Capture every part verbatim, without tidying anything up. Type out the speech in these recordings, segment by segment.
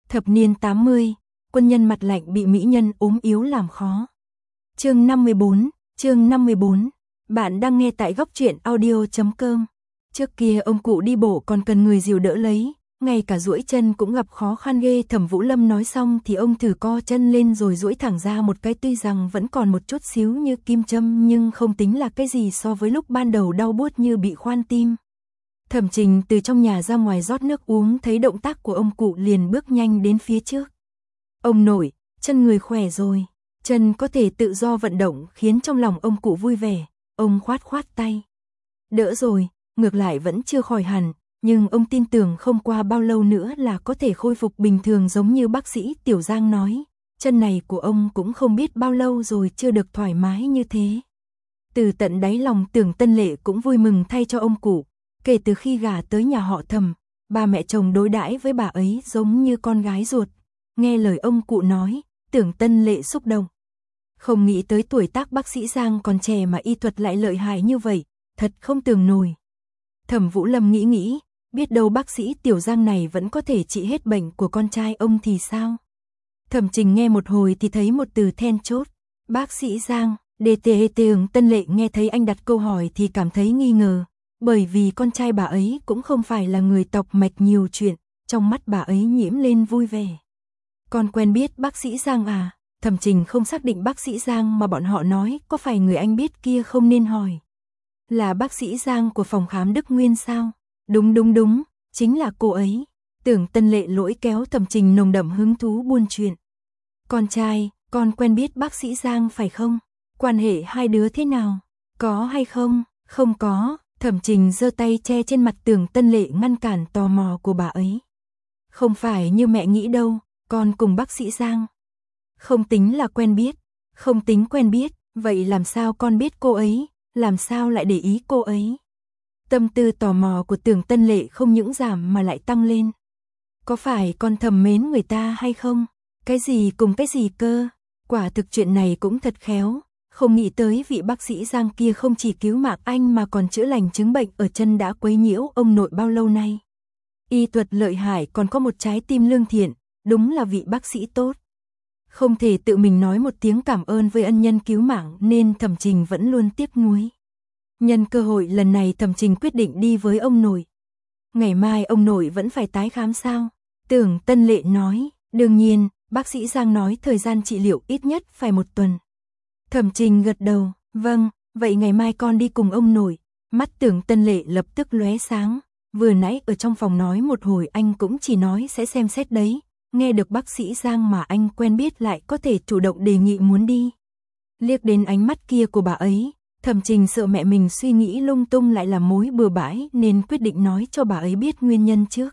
Thập niên tám mươi, quân nhân mặt lạnh bị mỹ nhân ốm yếu làm khó. Chương năm mươi bốn, chương năm mươi bốn. Bạn đang nghe tại góc truyện audio chấm com. Trước kia ông cụ đi bộ còn cần người dìu đỡ lấy, ngay cả duỗi chân cũng gặp khó khăn ghê. Thẩm Vũ Lâm nói xong thì ông thử co chân lên rồi duỗi thẳng ra một cái, tuy rằng vẫn còn một chút xíu như kim châm nhưng không tính là cái gì so với lúc ban đầu đau buốt như bị khoan tim. Thẩm Trình từ trong nhà ra ngoài rót nước uống, thấy động tác của ông cụ liền bước nhanh đến phía trước. Ông nội, chân người khỏe rồi, chân có thể tự do vận động khiến trong lòng ông cụ vui vẻ, ông khoát khoát tay. Đỡ rồi, ngược lại vẫn chưa khỏi hẳn, nhưng ông tin tưởng không qua bao lâu nữa là có thể khôi phục bình thường giống như bác sĩ Tiểu Giang nói. Chân này của ông cũng không biết bao lâu rồi chưa được thoải mái như thế. Từ tận đáy lòng Tưởng Tân Lệ cũng vui mừng thay cho ông cụ. Kể từ khi gả tới nhà họ Thẩm, ba mẹ chồng đối đãi với bà ấy giống như con gái ruột. Nghe lời ông cụ nói, Tưởng Tân Lệ xúc động. Không nghĩ tới tuổi tác bác sĩ Giang còn trẻ mà y thuật lại lợi hại như vậy, thật không tưởng nổi. Thẩm Vũ Lâm nghĩ nghĩ, biết đâu bác sĩ Tiểu Giang này vẫn có thể trị hết bệnh của con trai ông thì sao? Thẩm Trình nghe một hồi thì thấy một từ then chốt, bác sĩ Giang. đê tê Tưởng Tân Lệ nghe thấy anh đặt câu hỏi thì cảm thấy nghi ngờ, bởi vì con trai bà ấy cũng không phải là người tộc mạch nhiều chuyện, trong mắt bà ấy nhiễm lên vui vẻ. Con quen biết bác sĩ Giang à? Thẩm Trình không xác định bác sĩ Giang mà bọn họ nói có phải người anh biết kia không nên hỏi. Là bác sĩ Giang của phòng khám Đức Nguyên sao? Đúng đúng đúng, chính là cô ấy. Tưởng Tân Lệ lỗi kéo Thẩm Trình nồng đậm hứng thú buôn chuyện. Con trai, con quen biết bác sĩ Giang phải không? Quan hệ hai đứa thế nào? Có hay không? Không có. Thẩm Trình giơ tay che trên mặt Tưởng Tân Lệ ngăn cản tò mò của bà ấy. Không phải như mẹ nghĩ đâu, con cùng bác sĩ Giang không tính là quen biết, không tính quen biết, vậy làm sao con biết cô ấy, làm sao lại để ý cô ấy? Tâm tư tò mò của Tưởng Tân Lệ không những giảm mà lại tăng lên. Có phải con thầm mến người ta hay không? Cái gì cùng cái gì cơ? Quả thực chuyện này cũng thật khéo. Không nghĩ tới vị bác sĩ Giang kia không chỉ cứu mạng anh mà còn chữa lành chứng bệnh ở chân đã quấy nhiễu ông nội bao lâu nay. Y thuật lợi hại còn có một trái tim lương thiện, đúng là vị bác sĩ tốt. Không thể tự mình nói một tiếng cảm ơn với ân nhân cứu mạng nên Thẩm Trình vẫn luôn tiếc nuối. Nhân cơ hội lần này Thẩm Trình quyết định đi với ông nội. Ngày mai ông nội vẫn phải tái khám sao? Tưởng Tân Lệ nói, đương nhiên, bác sĩ Giang nói thời gian trị liệu ít nhất phải một tuần. Thẩm Trình gật đầu, vâng, vậy ngày mai con đi cùng ông nội. Mắt Tưởng Tân Lệ lập tức lóe sáng, vừa nãy ở trong phòng nói một hồi anh cũng chỉ nói sẽ xem xét đấy, nghe được bác sĩ Giang mà anh quen biết lại có thể chủ động đề nghị muốn đi. Liếc đến ánh mắt kia của bà ấy, Thẩm Trình sợ mẹ mình suy nghĩ lung tung lại làm mối bừa bãi nên quyết định nói cho bà ấy biết nguyên nhân trước.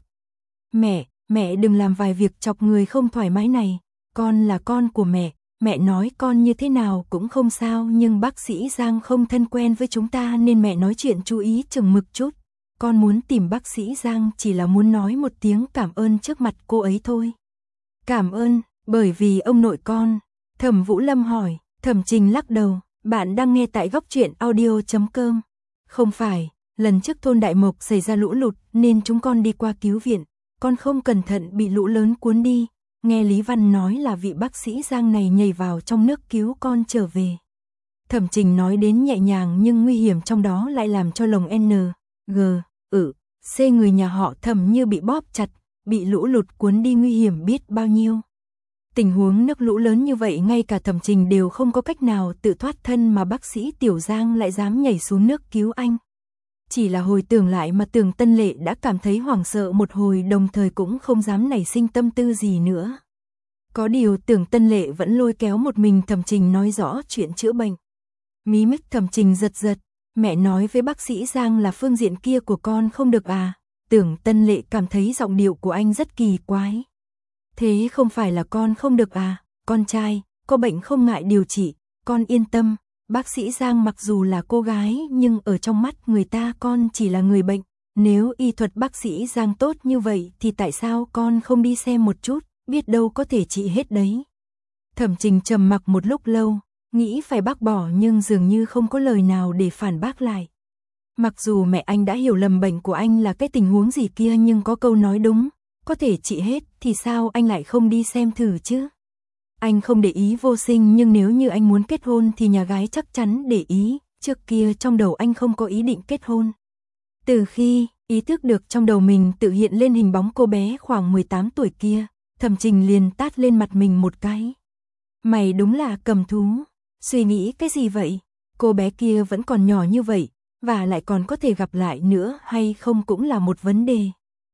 Mẹ, mẹ đừng làm vài việc chọc người không thoải mái này, con là con của mẹ. Mẹ nói con như thế nào cũng không sao nhưng bác sĩ Giang không thân quen với chúng ta nên mẹ nói chuyện chú ý chừng mực chút. Con muốn tìm bác sĩ Giang chỉ là muốn nói một tiếng cảm ơn trước mặt cô ấy thôi. Cảm ơn, bởi vì ông nội con. Thẩm Vũ Lâm hỏi, Thẩm Trình lắc đầu, bạn đang nghe tại góc truyện audio chấm com. Không phải, lần trước thôn Đại Mộc xảy ra lũ lụt nên chúng con đi qua cứu viện, con không cẩn thận bị lũ lớn cuốn đi. Nghe Lý Văn nói là vị bác sĩ Giang này nhảy vào trong nước cứu con trở về. Thẩm Trình nói đến nhẹ nhàng nhưng nguy hiểm trong đó lại làm cho lồng N, G, ừ, C người nhà họ Thẩm như bị bóp chặt, bị lũ lụt cuốn đi nguy hiểm biết bao nhiêu. Tình huống nước lũ lớn như vậy ngay cả Thẩm Trình đều không có cách nào tự thoát thân mà bác sĩ Tiểu Giang lại dám nhảy xuống nước cứu anh. Chỉ là hồi tưởng lại mà Tưởng Tân Lệ đã cảm thấy hoảng sợ một hồi đồng thời cũng không dám nảy sinh tâm tư gì nữa. Có điều Tưởng Tân Lệ vẫn lôi kéo một mình Thẩm Trình nói rõ chuyện chữa bệnh. Mí mắt Thẩm Trình giật giật, mẹ nói với bác sĩ Giang là phương diện kia của con không được à? Tưởng Tân Lệ cảm thấy giọng điệu của anh rất kỳ quái. Thế không phải là con không được à? Con trai, có bệnh không ngại điều trị, con yên tâm. Bác sĩ Giang mặc dù là cô gái nhưng ở trong mắt người ta con chỉ là người bệnh. Nếu y thuật bác sĩ Giang tốt như vậy thì tại sao con không đi xem một chút, biết đâu có thể trị hết đấy. Thẩm Trình trầm mặc một lúc lâu, nghĩ phải bác bỏ nhưng dường như không có lời nào để phản bác lại. Mặc dù mẹ anh đã hiểu lầm bệnh của anh là cái tình huống gì kia nhưng có câu nói đúng, có thể trị hết thì sao anh lại không đi xem thử chứ? Anh không để ý vô sinh nhưng nếu như anh muốn kết hôn thì nhà gái chắc chắn để ý, trước kia trong đầu anh không có ý định kết hôn. Từ khi ý thức được trong đầu mình tự hiện lên hình bóng cô bé khoảng mười tám tuổi kia, Thẩm Trình liền tát lên mặt mình một cái. Mày đúng là cầm thú, suy nghĩ cái gì vậy? Cô bé kia vẫn còn nhỏ như vậy, và lại còn có thể gặp lại nữa hay không cũng là một vấn đề.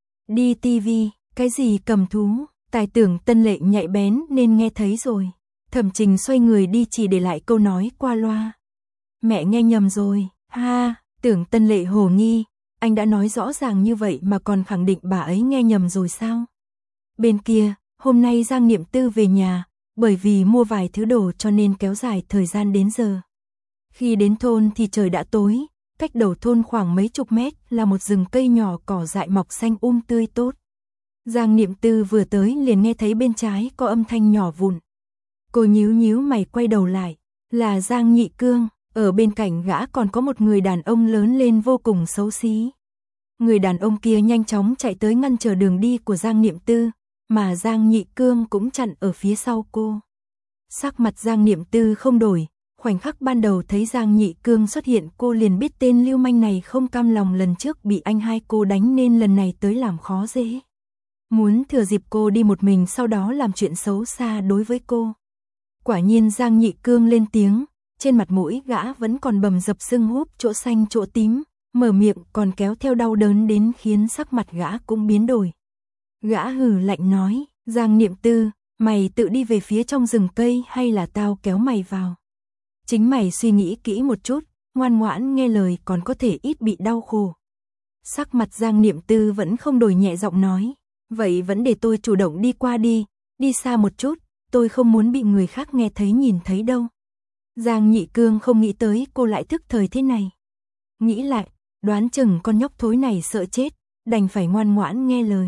Đi tivi, cái gì cầm thú? Tài tưởng Tân Lệ nhạy bén nên nghe thấy rồi. Thẩm Trình xoay người đi chỉ để lại câu nói qua loa. Mẹ nghe nhầm rồi, ha, tưởng Tân Lệ hồ nghi, anh đã nói rõ ràng như vậy mà còn khẳng định bà ấy nghe nhầm rồi sao? Bên kia, hôm nay Giang Niệm Tư về nhà, bởi vì mua vài thứ đồ cho nên kéo dài thời gian đến giờ. Khi đến thôn thì trời đã tối, cách đầu thôn khoảng mấy chục mét là một rừng cây nhỏ cỏ dại mọc xanh um tươi tốt. Giang Niệm Tư vừa tới liền nghe thấy bên trái có âm thanh nhỏ vụn. Cô nhíu nhíu mày quay đầu lại, là Giang Nhị Cương, ở bên cạnh gã còn có một người đàn ông lớn lên vô cùng xấu xí. Người đàn ông kia nhanh chóng chạy tới ngăn trở đường đi của Giang Niệm Tư, mà Giang Nhị Cương cũng chặn ở phía sau cô. Sắc mặt Giang Niệm Tư không đổi, khoảnh khắc ban đầu thấy Giang Nhị Cương xuất hiện cô liền biết tên lưu manh này không cam lòng lần trước bị anh hai cô đánh nên lần này tới làm khó dễ. Muốn thừa dịp cô đi một mình sau đó làm chuyện xấu xa đối với cô. Quả nhiên Giang Nhị Cương lên tiếng, trên mặt mũi gã vẫn còn bầm dập sưng húp chỗ xanh chỗ tím, mở miệng còn kéo theo đau đớn đến khiến sắc mặt gã cũng biến đổi. Gã hừ lạnh nói, Giang Niệm Tư, mày tự đi về phía trong rừng cây hay là tao kéo mày vào? Chính mày suy nghĩ kỹ một chút, ngoan ngoãn nghe lời còn có thể ít bị đau khổ. Sắc mặt Giang Niệm Tư vẫn không đổi, nhẹ giọng nói, vậy vẫn để tôi chủ động đi qua đi, đi xa một chút, tôi không muốn bị người khác nghe thấy nhìn thấy đâu. Giang Nhị Cương không nghĩ tới cô lại thức thời thế này. Nghĩ lại, đoán chừng con nhóc thối này sợ chết, đành phải ngoan ngoãn nghe lời.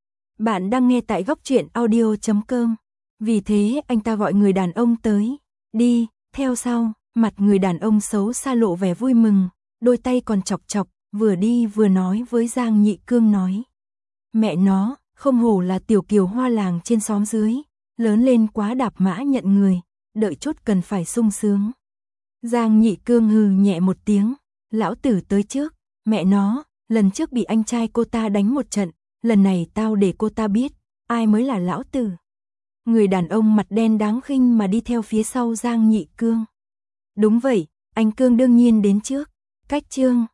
Bạn đang nghe tại góc truyện audio chấm com. Vì thế anh ta gọi người đàn ông tới. Đi, theo sau, mặt người đàn ông xấu xa lộ vẻ vui mừng, đôi tay còn chọc chọc, vừa đi vừa nói với Giang Nhị Cương nói. Mẹ nó, không hổ là tiểu kiều hoa làng trên xóm dưới, lớn lên quá đạp mã nhận người, đợi chút cần phải sung sướng. Giang Nhị Cương hừ nhẹ một tiếng, lão tử tới trước, mẹ nó, lần trước bị anh trai cô ta đánh một trận, lần này tao để cô ta biết, ai mới là lão tử. Người đàn ông mặt đen đáng khinh mà đi theo phía sau Giang Nhị Cương. Đúng vậy, anh Cương đương nhiên đến trước, cách chương